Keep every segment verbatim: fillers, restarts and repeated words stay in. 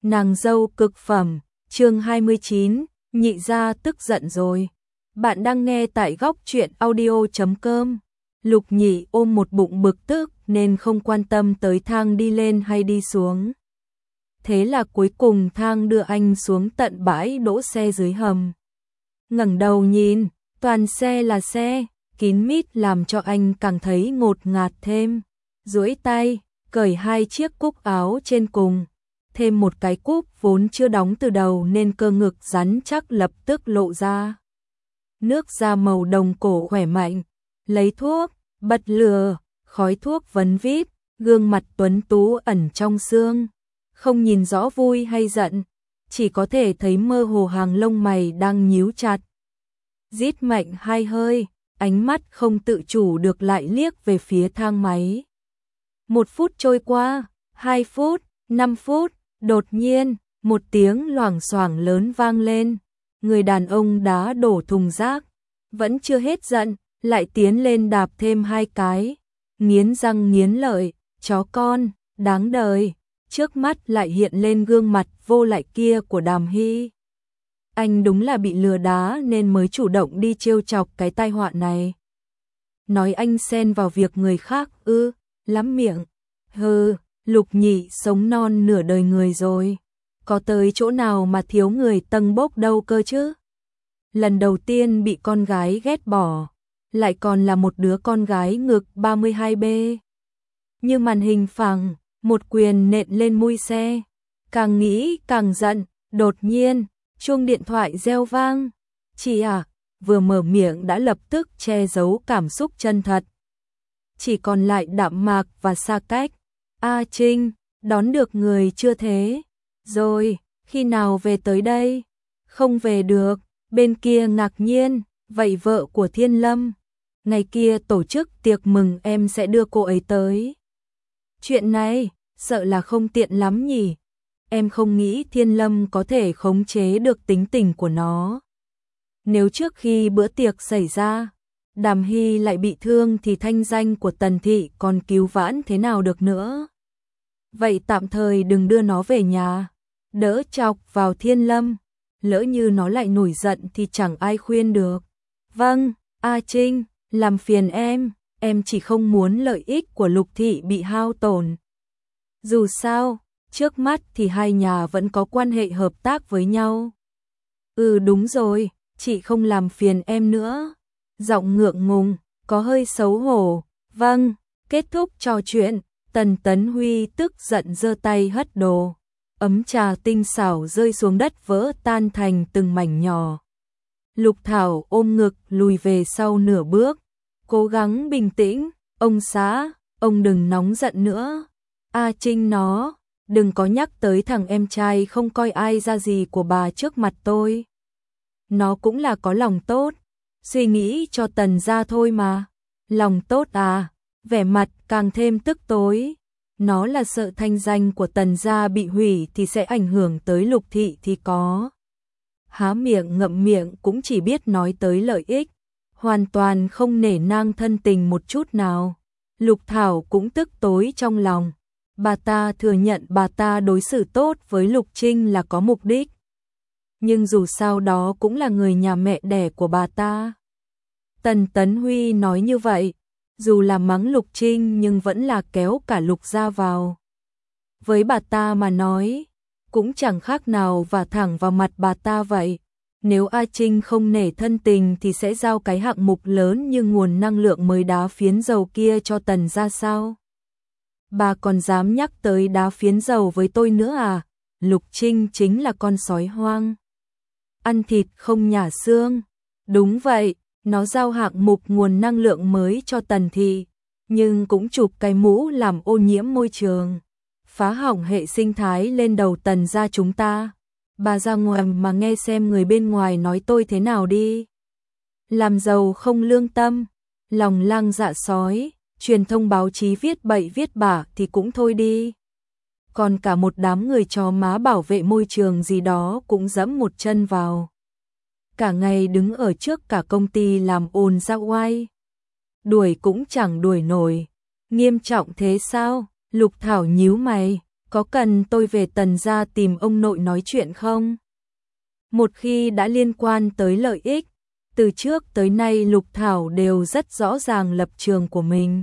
Nàng dâu cực phẩm, chương hai mươi chín, nhị gia tức giận rồi. Bạn đang nghe tại góc truyện audio chấm com. Lục Nhị ôm một bụng bực tức nên không quan tâm tới thang đi lên hay đi xuống. Thế là cuối cùng thang đưa anh xuống tận bãi đỗ xe dưới hầm. Ngẩng đầu nhìn, toàn xe là xe, kín mít làm cho anh càng thấy ngột ngạt thêm. Duỗi tay, cởi hai chiếc cúc áo trên cùng. Thêm một cái cúc vốn chưa đóng từ đầu nên cơ ngực rắn chắc lập tức lộ ra. Nước da màu đồng cổ khỏe mạnh, lấy thuốc, bật lửa, khói thuốc vấn vít, gương mặt tuấn tú ẩn trong xương. Không nhìn rõ vui hay giận, chỉ có thể thấy mơ hồ hàng lông mày đang nhíu chặt. Rít mạnh hai hơi, ánh mắt không tự chủ được lại liếc về phía thang máy. Một phút trôi qua, hai phút, năm phút. Đột nhiên, một tiếng loảng xoảng lớn vang lên. Người đàn ông đá đổ thùng rác, vẫn chưa hết giận, lại tiến lên đạp thêm hai cái. Nghiến răng nghiến lợi, chó con, đáng đời. Trước mắt lại hiện lên gương mặt vô lại kia của Đàm Hy. Anh đúng là bị lừa đá nên mới chủ động đi trêu chọc cái tai họa này. Nói anh xen vào việc người khác ư, lắm miệng. Hừ. Lục Nhị sống non nửa đời người rồi, có tới chỗ nào mà thiếu người tâng bốc đâu cơ chứ. Lần đầu tiên bị con gái ghét bỏ, lại còn là một đứa con gái ngực ba mươi hai B. Như màn hình phẳng, một quyền nện lên mui xe. Càng nghĩ càng giận, đột nhiên, chuông điện thoại reo vang. Chị à, vừa mở miệng đã lập tức che giấu cảm xúc chân thật. Chỉ còn lại đạm mạc và xa cách. A Trinh, đón được người chưa thế? Rồi, khi nào về tới đây? Không về được, bên kia ngạc nhiên, vậy vợ của Thiên Lâm. Ngày kia tổ chức tiệc mừng em sẽ đưa cô ấy tới. Chuyện này, sợ là không tiện lắm nhỉ? Em không nghĩ Thiên Lâm có thể khống chế được tính tình của nó. Nếu trước khi bữa tiệc xảy ra, Đàm Hy lại bị thương thì thanh danh của Tần Thị còn cứu vãn thế nào được nữa. Vậy tạm thời đừng đưa nó về nhà, đỡ chọc vào Thiên Lâm, lỡ như nó lại nổi giận thì chẳng ai khuyên được. Vâng, A Trinh, làm phiền em, em chỉ không muốn lợi ích của Lục Thị bị hao tổn. Dù sao, trước mắt thì hai nhà vẫn có quan hệ hợp tác với nhau. Ừ đúng rồi, chị không làm phiền em nữa. Giọng ngượng ngùng, có hơi xấu hổ. Vâng, kết thúc trò chuyện, Tần Tấn Huy tức giận giơ tay hất đồ. Ấm trà tinh xảo rơi xuống đất vỡ tan thành từng mảnh nhỏ. Lục Thảo ôm ngực lùi về sau nửa bước, cố gắng bình tĩnh. Ông xã, ông đừng nóng giận nữa. A Trinh nó, đừng có nhắc tới thằng em trai không coi ai ra gì của bà trước mặt tôi. Nó cũng là có lòng tốt. Suy nghĩ cho Tần gia thôi mà. Lòng tốt à? Vẻ mặt càng thêm tức tối. Nó là sợ thanh danh của Tần gia bị hủy thì sẽ ảnh hưởng tới Lục Thị thì có. Há miệng ngậm miệng cũng chỉ biết nói tới lợi ích, hoàn toàn không nể nang thân tình một chút nào. Lục Thảo cũng tức tối trong lòng. Bà ta thừa nhận bà ta đối xử tốt với Lục Trinh là có mục đích. Nhưng dù sao đó cũng là người nhà mẹ đẻ của bà ta. Tần Tấn Huy nói như vậy, dù là mắng Lục Trinh nhưng vẫn là kéo cả Lục gia vào. Với bà ta mà nói, cũng chẳng khác nào và thẳng vào mặt bà ta vậy. Nếu A Trinh không nể thân tình thì sẽ giao cái hạng mục lớn như nguồn năng lượng mới đá phiến dầu kia cho Tần gia sao? Bà còn dám nhắc tới đá phiến dầu với tôi nữa à? Lục Trinh chính là con sói hoang. Ăn thịt không nhả xương. Đúng vậy, nó giao hạng mục nguồn năng lượng mới cho Tần Thị, nhưng cũng chụp cái mũ làm ô nhiễm môi trường, phá hỏng hệ sinh thái lên đầu Tần gia chúng ta. Bà ra ngoài mà nghe xem người bên ngoài nói tôi thế nào đi. Làm giàu không lương tâm, lòng lang dạ sói, truyền thông báo chí viết bậy viết bạ thì cũng thôi đi. Còn cả một đám người chó má bảo vệ môi trường gì đó cũng dẫm một chân vào. Cả ngày đứng ở trước cả công ty làm ồn ra oai. Đuổi cũng chẳng đuổi nổi. Nghiêm trọng thế sao? Lục Thảo nhíu mày, có cần tôi về Tần gia tìm ông nội nói chuyện không? Một khi đã liên quan tới lợi ích, từ trước tới nay Lục Thảo đều rất rõ ràng lập trường của mình.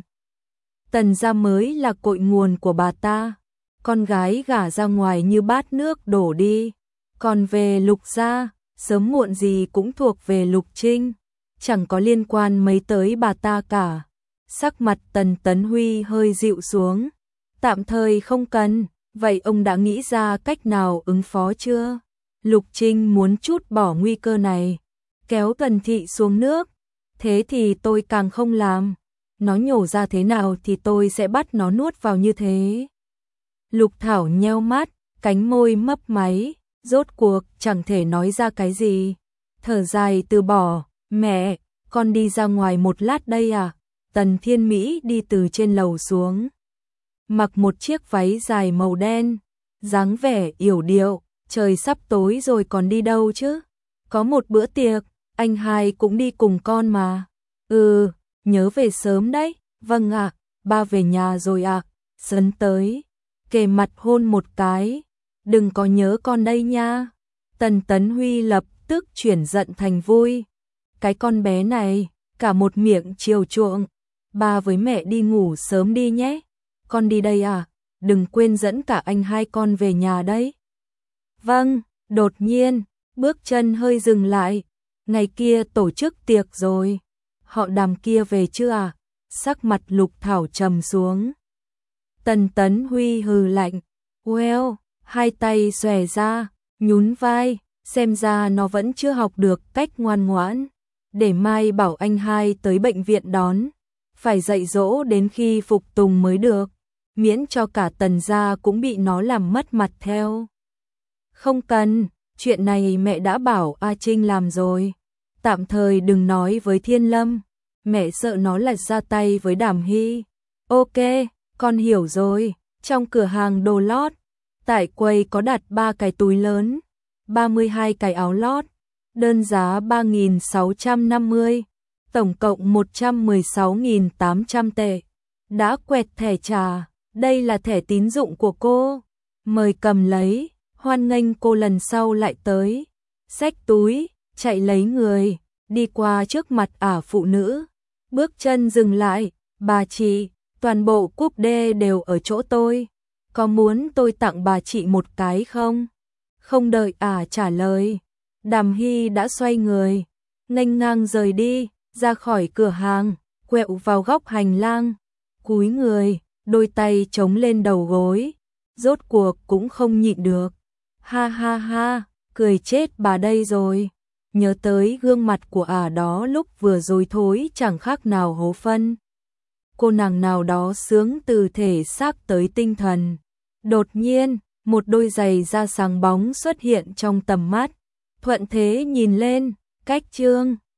Tần gia mới là cội nguồn của bà ta, con gái gả ra ngoài như bát nước đổ đi, còn về Lục gia, sớm muộn gì cũng thuộc về Lục Trinh, chẳng có liên quan mấy tới bà ta cả. Sắc mặt Tần Tấn Huy hơi dịu xuống, tạm thời không cần, vậy ông đã nghĩ ra cách nào ứng phó chưa? Lục Trinh muốn trút bỏ nguy cơ này, kéo Tần Thị xuống nước, thế thì tôi càng không làm, nó nhổ ra thế nào thì tôi sẽ bắt nó nuốt vào như thế. Lục Thảo nheo mắt, cánh môi mấp máy, rốt cuộc chẳng thể nói ra cái gì, thở dài từ bỏ, mẹ, con đi ra ngoài một lát đây à? Tần Thiên Mỹ đi từ trên lầu xuống, mặc một chiếc váy dài màu đen, dáng vẻ yểu điệu, trời sắp tối rồi còn đi đâu chứ? Có một bữa tiệc, anh hai cũng đi cùng con mà. Ừ, nhớ về sớm đấy. Vâng ạ, ba về nhà rồi ạ. À. Sấn tới, kề mặt hôn một cái. Đừng có nhớ con đây nha. Tần Tấn Huy lập tức chuyển giận thành vui. Cái con bé này, cả một miệng chiều chuộng. Ba với mẹ đi ngủ sớm đi nhé. Con đi đây à? Đừng quên dẫn cả anh hai con về nhà đấy. Vâng, đột nhiên, bước chân hơi dừng lại. Ngày kia tổ chức tiệc rồi. Họ Đàm kia về chưa à? Sắc mặt Lục Thảo trầm xuống. Tần Tấn Huy hừ lạnh. Well, hai tay xòe ra, nhún vai, xem ra nó vẫn chưa học được cách ngoan ngoãn. Để mai bảo anh hai tới bệnh viện đón. Phải dạy dỗ đến khi phục tùng mới được. Miễn cho cả Tần gia cũng bị nó làm mất mặt theo. Không cần, chuyện này mẹ đã bảo A Trinh làm rồi. Tạm thời đừng nói với Thiên Lâm, mẹ sợ nó lật ra tay với Đàm Hy. Ok, con hiểu rồi. Trong cửa hàng đồ lót, tại quầy có đặt ba cái túi lớn, ba mươi hai cái áo lót, đơn giá ba nghìn sáu trăm năm mươi, tổng cộng một trăm mười sáu nghìn tám trăm tệ. Đã quẹt thẻ trả, đây là thẻ tín dụng của cô. Mời cầm lấy, hoan nghênh cô lần sau lại tới. Xách túi, chạy lấy người, đi qua trước mặt ả phụ nữ. Bước chân dừng lại, bà chị, toàn bộ cúp đê đều ở chỗ tôi. Có muốn tôi tặng bà chị một cái không? Không đợi ả trả lời, Đàm Hy đã xoay người, nghênh ngang rời đi, ra khỏi cửa hàng, quẹo vào góc hành lang, cúi người, đôi tay chống lên đầu gối, rốt cuộc cũng không nhịn được. Ha ha ha, cười chết bà đây rồi. Nhớ tới gương mặt của ả đó lúc vừa rồi thối chẳng khác nào hố phân. Cô nàng nào đó sướng từ thể xác tới tinh thần. Đột nhiên, một đôi giày da sáng bóng xuất hiện trong tầm mắt. Thuận thế nhìn lên, cách Trương